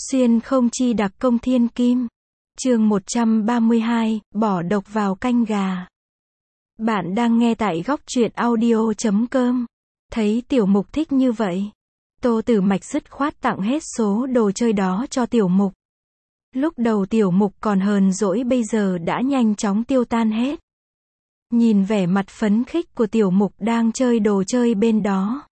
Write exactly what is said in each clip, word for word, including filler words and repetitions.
Xuyên không chi đặc công thiên kim. Chương một trăm ba mươi hai, bỏ độc vào canh gà. Bạn đang nghe tại góc truyện audio chấm com. Thấy Tiểu Mục thích như vậy, Tô Tử Mạch dứt khoát tặng hết số đồ chơi đó cho Tiểu Mục. Lúc đầu Tiểu Mục còn hờn dỗi, bây giờ đã nhanh chóng tiêu tan hết. Nhìn vẻ mặt phấn khích của Tiểu Mục đang chơi đồ chơi bên đó,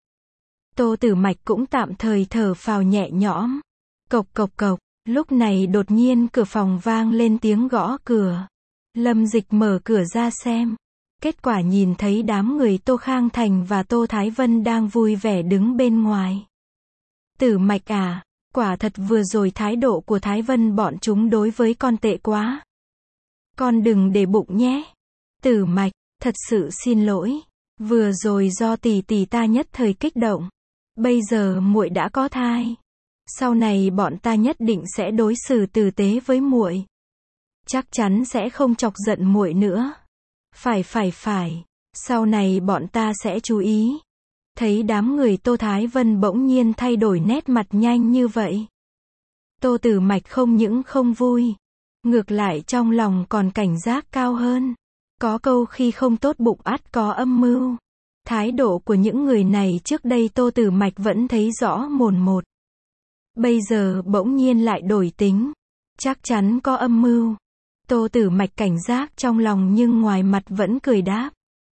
Tô Tử Mạch cũng tạm thời thở phào nhẹ nhõm. Cộc cộc cộc, lúc này đột nhiên cửa phòng vang lên tiếng gõ cửa. Lâm Dịch mở cửa ra xem. Kết quả nhìn thấy đám người Tô Khang Thành và Tô Thái Vân đang vui vẻ đứng bên ngoài. Tử Mạch à, quả thật vừa rồi thái độ của Thái Vân bọn chúng đối với con tệ quá. Con đừng để bụng nhé. Tử Mạch, thật sự xin lỗi. Vừa rồi do tỷ tỷ ta nhất thời kích động. Bây giờ muội đã có thai. Sau này bọn ta nhất định sẽ đối xử tử tế với muội. Chắc chắn sẽ không chọc giận muội nữa. Phải phải phải, sau này bọn ta sẽ chú ý. Thấy đám người Tô Thái Vân bỗng nhiên thay đổi nét mặt nhanh như vậy, Tô Tử Mạch không những không vui, ngược lại trong lòng còn cảnh giác cao hơn. Có câu khi không tốt bụng ắt có âm mưu. Thái độ của những người này trước đây Tô Tử Mạch vẫn thấy rõ mồn một. Bây giờ bỗng nhiên lại đổi tính. Chắc chắn có âm mưu. Tô Tử Mạch cảnh giác trong lòng nhưng ngoài mặt vẫn cười đáp.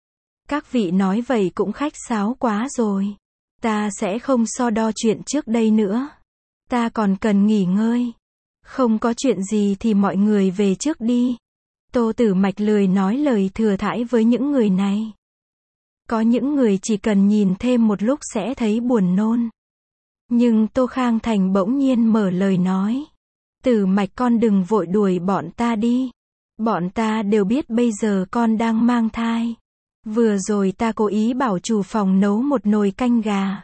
Các vị nói vậy cũng khách sáo quá rồi. Ta sẽ không so đo chuyện trước đây nữa. Ta còn cần nghỉ ngơi. Không có chuyện gì thì mọi người về trước đi. Tô Tử Mạch lười nói lời thừa thãi với những người này. Có những người chỉ cần nhìn thêm một lúc sẽ thấy buồn nôn. Nhưng Tô Khang Thành bỗng nhiên mở lời nói. Tử Mạch con đừng vội đuổi bọn ta đi. Bọn ta đều biết bây giờ con đang mang thai. Vừa rồi ta cố ý bảo chủ phòng nấu một nồi canh gà.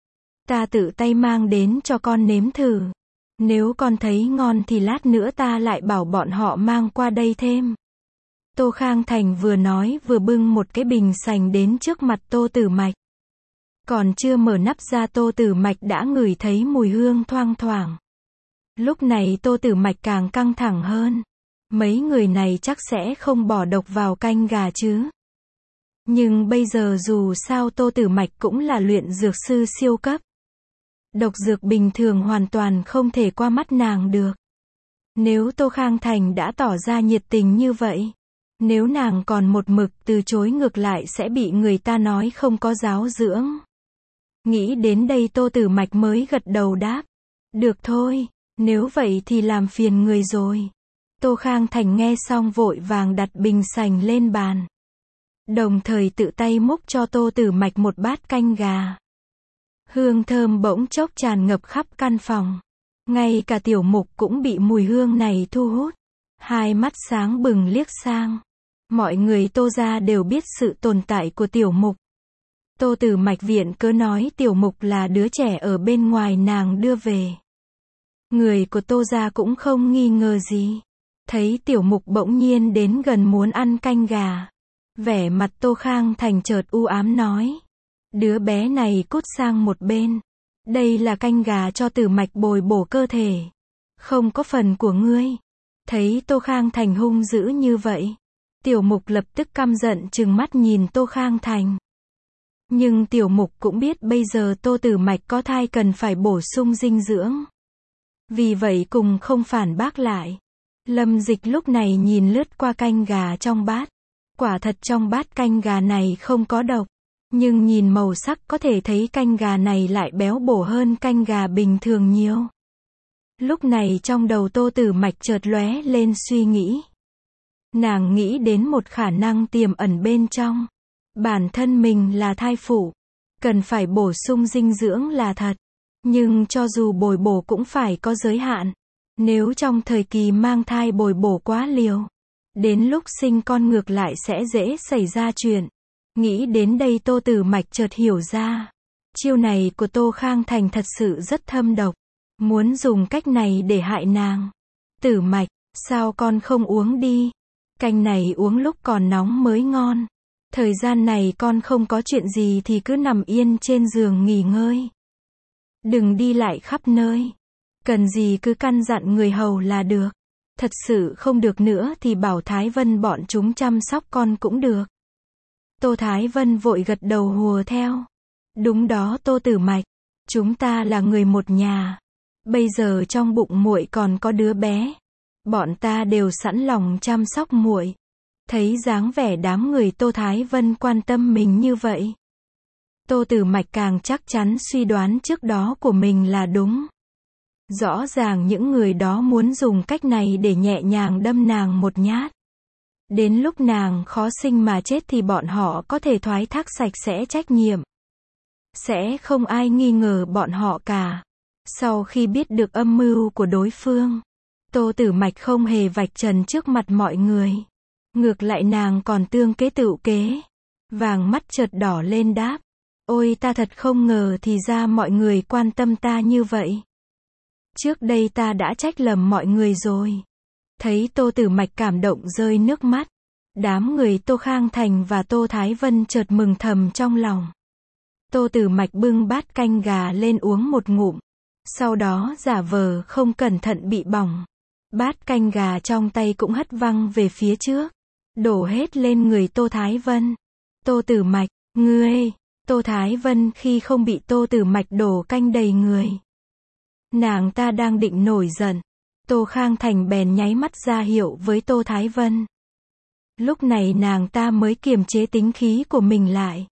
Ta tự tay mang đến cho con nếm thử. Nếu con thấy ngon thì lát nữa ta lại bảo bọn họ mang qua đây thêm. Tô Khang Thành vừa nói vừa bưng một cái bình sành đến trước mặt Tô Tử Mạch. Còn chưa mở nắp ra Tô Tử Mạch đã ngửi thấy mùi hương thoang thoảng. Lúc này Tô Tử Mạch càng căng thẳng hơn. Mấy người này chắc sẽ không bỏ độc vào canh gà chứ. Nhưng bây giờ dù sao Tô Tử Mạch cũng là luyện dược sư siêu cấp. Độc dược bình thường hoàn toàn không thể qua mắt nàng được. Nếu Tô Khang Thành đã tỏ ra nhiệt tình như vậy, nếu nàng còn một mực từ chối ngược lại sẽ bị người ta nói không có giáo dưỡng. Nghĩ đến đây Tô Tử Mạch mới gật đầu đáp. Được thôi, nếu vậy thì làm phiền người rồi. Tô Khang Thành nghe xong vội vàng đặt bình sành lên bàn. Đồng thời tự tay múc cho Tô Tử Mạch một bát canh gà. Hương thơm bỗng chốc tràn ngập khắp căn phòng. Ngay cả Tiểu Mục cũng bị mùi hương này thu hút. Hai mắt sáng bừng liếc sang. Mọi người Tô gia đều biết sự tồn tại của Tiểu Mục. Tô Tử Mạch viện cớ nói Tiểu Mục là đứa trẻ ở bên ngoài nàng đưa về. Người của Tô gia cũng không nghi ngờ gì. Thấy Tiểu Mục bỗng nhiên đến gần muốn ăn canh gà. Vẻ mặt Tô Khang Thành chợt u ám nói. Đứa bé này cút sang một bên. Đây là canh gà cho Tử Mạch bồi bổ cơ thể. Không có phần của ngươi. Thấy Tô Khang Thành hung dữ như vậy, Tiểu Mục lập tức căm giận trừng mắt nhìn Tô Khang Thành. Nhưng Tiểu Mục cũng biết bây giờ Tô Tử Mạch có thai cần phải bổ sung dinh dưỡng. Vì vậy cùng không phản bác lại. Lâm Dịch lúc này nhìn lướt qua canh gà trong bát. Quả thật trong bát canh gà này không có độc. Nhưng nhìn màu sắc có thể thấy canh gà này lại béo bổ hơn canh gà bình thường nhiều. Lúc này trong đầu Tô Tử Mạch chợt lóe lên suy nghĩ. Nàng nghĩ đến một khả năng tiềm ẩn bên trong. Bản thân mình là thai phụ. Cần phải bổ sung dinh dưỡng là thật. Nhưng cho dù bồi bổ cũng phải có giới hạn. Nếu trong thời kỳ mang thai bồi bổ quá liều, đến lúc sinh con ngược lại sẽ dễ xảy ra chuyện. Nghĩ đến đây Tô Tử Mạch chợt hiểu ra. Chiêu này của Tô Khang Thành thật sự rất thâm độc. Muốn dùng cách này để hại nàng. Tử Mạch, sao con không uống đi? Canh này uống lúc còn nóng mới ngon. Thời gian này con không có chuyện gì thì cứ nằm yên trên giường nghỉ ngơi. Đừng đi lại khắp nơi. Cần gì cứ căn dặn người hầu là được. Thật sự không được nữa thì bảo Thái Vân bọn chúng chăm sóc con cũng được. Tô Thái Vân vội gật đầu hùa theo. Đúng đó Tô Tử Mạch, chúng ta là người một nhà. Bây giờ trong bụng muội còn có đứa bé, bọn ta đều sẵn lòng chăm sóc muội. Thấy dáng vẻ đám người Tô Thái Vân quan tâm mình như vậy, Tô Tử Mạch càng chắc chắn suy đoán trước đó của mình là đúng. Rõ ràng những người đó muốn dùng cách này để nhẹ nhàng đâm nàng một nhát. Đến lúc nàng khó sinh mà chết thì bọn họ có thể thoái thác sạch sẽ trách nhiệm. Sẽ không ai nghi ngờ bọn họ cả. Sau khi biết được âm mưu của đối phương, Tô Tử Mạch không hề vạch trần trước mặt mọi người. Ngược lại nàng còn tương kế tựu kế. Vàng mắt chợt đỏ lên đáp. Ôi ta thật không ngờ thì ra mọi người quan tâm ta như vậy. Trước đây ta đã trách lầm mọi người rồi. Thấy Tô Tử Mạch cảm động rơi nước mắt. Đám người Tô Khang Thành và Tô Thái Vân chợt mừng thầm trong lòng. Tô Tử Mạch bưng bát canh gà lên uống một ngụm. Sau đó giả vờ không cẩn thận bị bỏng. Bát canh gà trong tay cũng hất văng về phía trước. Đổ hết lên người Tô Thái Vân. Tô Tử Mạch, ngươi. Tô Thái Vân khi không bị Tô Tử Mạch đổ canh đầy người. Nàng ta đang định nổi giận. Tô Khang Thành bèn nháy mắt ra hiệu với Tô Thái Vân. Lúc này nàng ta mới kiềm chế tính khí của mình lại.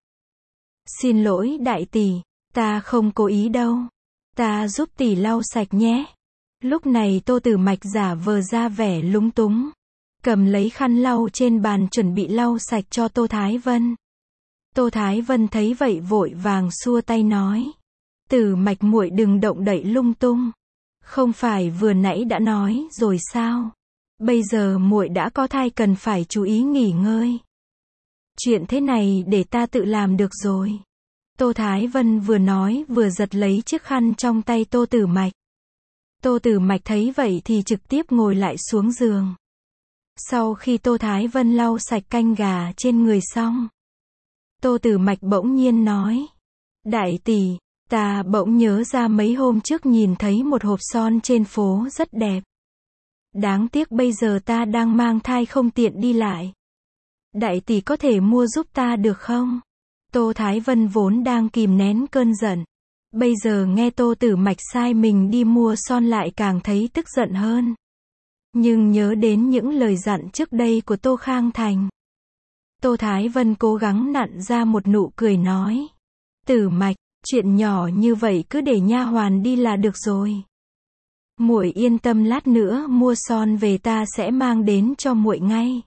Xin lỗi đại tỷ, ta không cố ý đâu. Ta giúp tỷ lau sạch nhé. Lúc này Tô Tử Mạch giả vờ ra vẻ lúng túng. Cầm lấy khăn lau trên bàn chuẩn bị lau sạch cho Tô Thái Vân. Tô Thái Vân thấy vậy vội vàng xua tay nói. Tử Mạch muội đừng động đậy lung tung. Không phải vừa nãy đã nói rồi sao? Bây giờ muội đã có thai cần phải chú ý nghỉ ngơi. Chuyện thế này để ta tự làm được rồi. Tô Thái Vân vừa nói vừa giật lấy chiếc khăn trong tay Tô Tử Mạch. Tô Tử Mạch thấy vậy thì trực tiếp ngồi lại xuống giường. Sau khi Tô Thái Vân lau sạch canh gà trên người xong, Tô Tử Mạch bỗng nhiên nói. Đại tỷ, ta bỗng nhớ ra mấy hôm trước nhìn thấy một hộp son trên phố rất đẹp. Đáng tiếc bây giờ ta đang mang thai không tiện đi lại. Đại tỷ có thể mua giúp ta được không? Tô Thái Vân vốn đang kìm nén cơn giận. Bây giờ nghe Tô Tử Mạch sai mình đi mua son lại càng thấy tức giận hơn. Nhưng nhớ đến những lời dặn trước đây của Tô Khang Thành, Tô Thái Vân cố gắng nặn ra một nụ cười nói. Tử Mạch, chuyện nhỏ như vậy cứ để nha hoàn đi là được rồi. Muội yên tâm lát nữa mua son về ta sẽ mang đến cho muội ngay.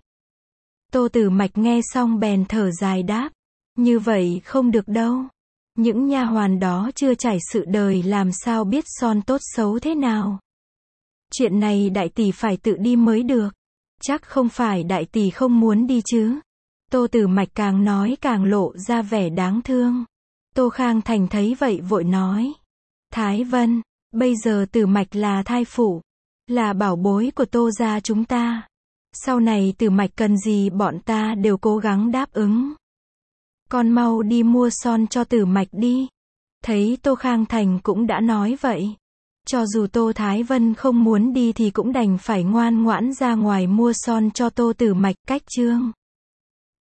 Tô Tử Mạch nghe xong bèn thở dài đáp. Như vậy không được đâu. Những nha hoàn đó chưa trải sự đời làm sao biết son tốt xấu thế nào. Chuyện này đại tỷ phải tự đi mới được. Chắc không phải đại tỷ không muốn đi chứ. Tô Tử Mạch càng nói càng lộ ra vẻ đáng thương. Tô Khang Thành thấy vậy vội nói. Thái Vân, bây giờ Tử Mạch là thai phụ, là bảo bối của Tô gia chúng ta. Sau này Tử Mạch cần gì bọn ta đều cố gắng đáp ứng. Con mau đi mua son cho Tử Mạch đi. Thấy Tô Khang Thành cũng đã nói vậy. Cho dù Tô Thái Vân không muốn đi thì cũng đành phải ngoan ngoãn ra ngoài mua son cho Tô Tử Mạch. Cách chương